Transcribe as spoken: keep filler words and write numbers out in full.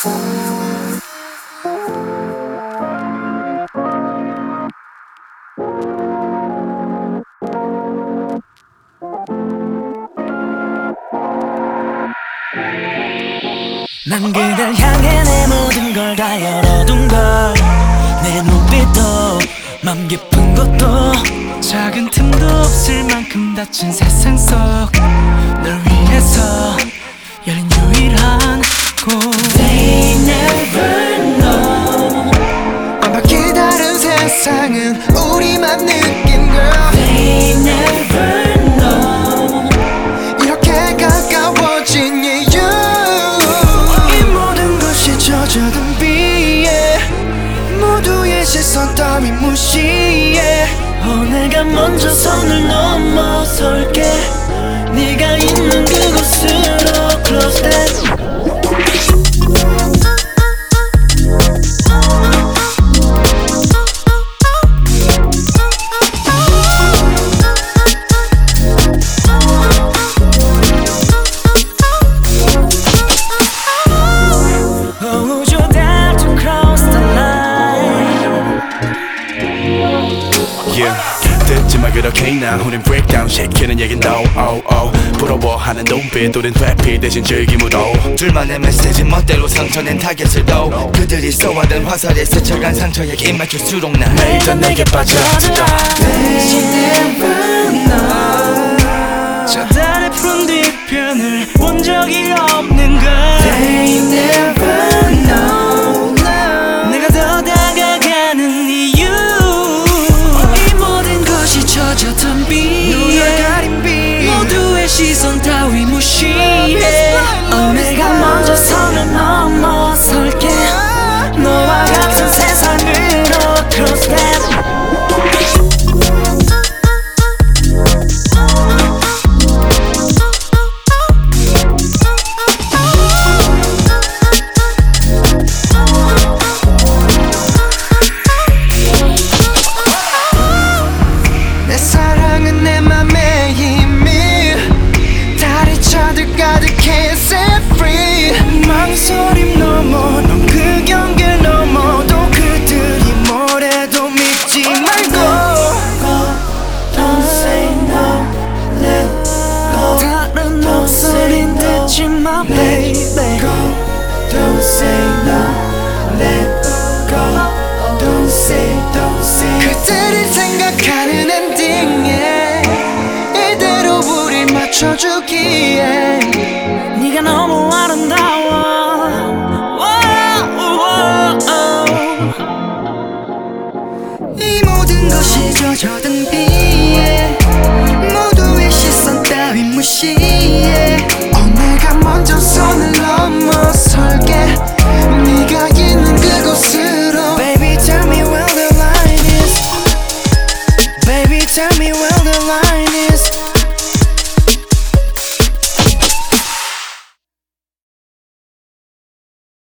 난 그댈 향해 내 모든 걸 다 열어둔 걸 내 눈빛도 맘 깊은 것도 작은 틈도 없을 만큼 닫힌 세상 속 널 위해서 열린 유일한 곳 They never know 완벽히 다른 세상은 우리만 느낀 girl They never know 이렇게 가까워진 이유 이 모든 것이 젖어든 비에 모두의 시선 따위 무시해 어, 내가 먼저 선을 넘어설게 네가 있는 그곳으로 Close that 듣지마 그렇게 나 우린 breakdown 시키는 얘긴 no oh oh 부러워하는 눈빛 우린 회피 대신 즐김으로 둘만의 메시지 멋대로 상처낸 타겟을 도 그들이 쏘아든 화살에 스쳐간 상처에 입 맞출수록 난 매일 더 내게 빠져들어 They never know 저 달의 푸른 뒤편을 본 적이 없는 걸 They never know 내가 더 다가가는 이유 이 모든 것이 젖었던 비에 가린 비 모두의 시선 따위 무시해 어, 내가 먼저 선을 넘어설게 너와 같은 세상으로 Close that 내 사랑은 내 맘에 이미 달이 차들 가득해 set free 망설임 넘어 넌 그 경계를 넘어도 그들이 뭐래도 믿지 말고 Don't say no, let go 다른 목소린 듣지 마 baby Don't say no let go Don't say don't say 그들이 생각하는 엔딩에 이대로 우릴 맞춰주기에 네가 너무 아름다워 이 모든 것이 젖어든 비에 모두의 시선 따위 무시해 어 내가 먼저 선을 넘어설게 네가 있는 그곳으로 Baby tell me where the line is Baby tell me where the line is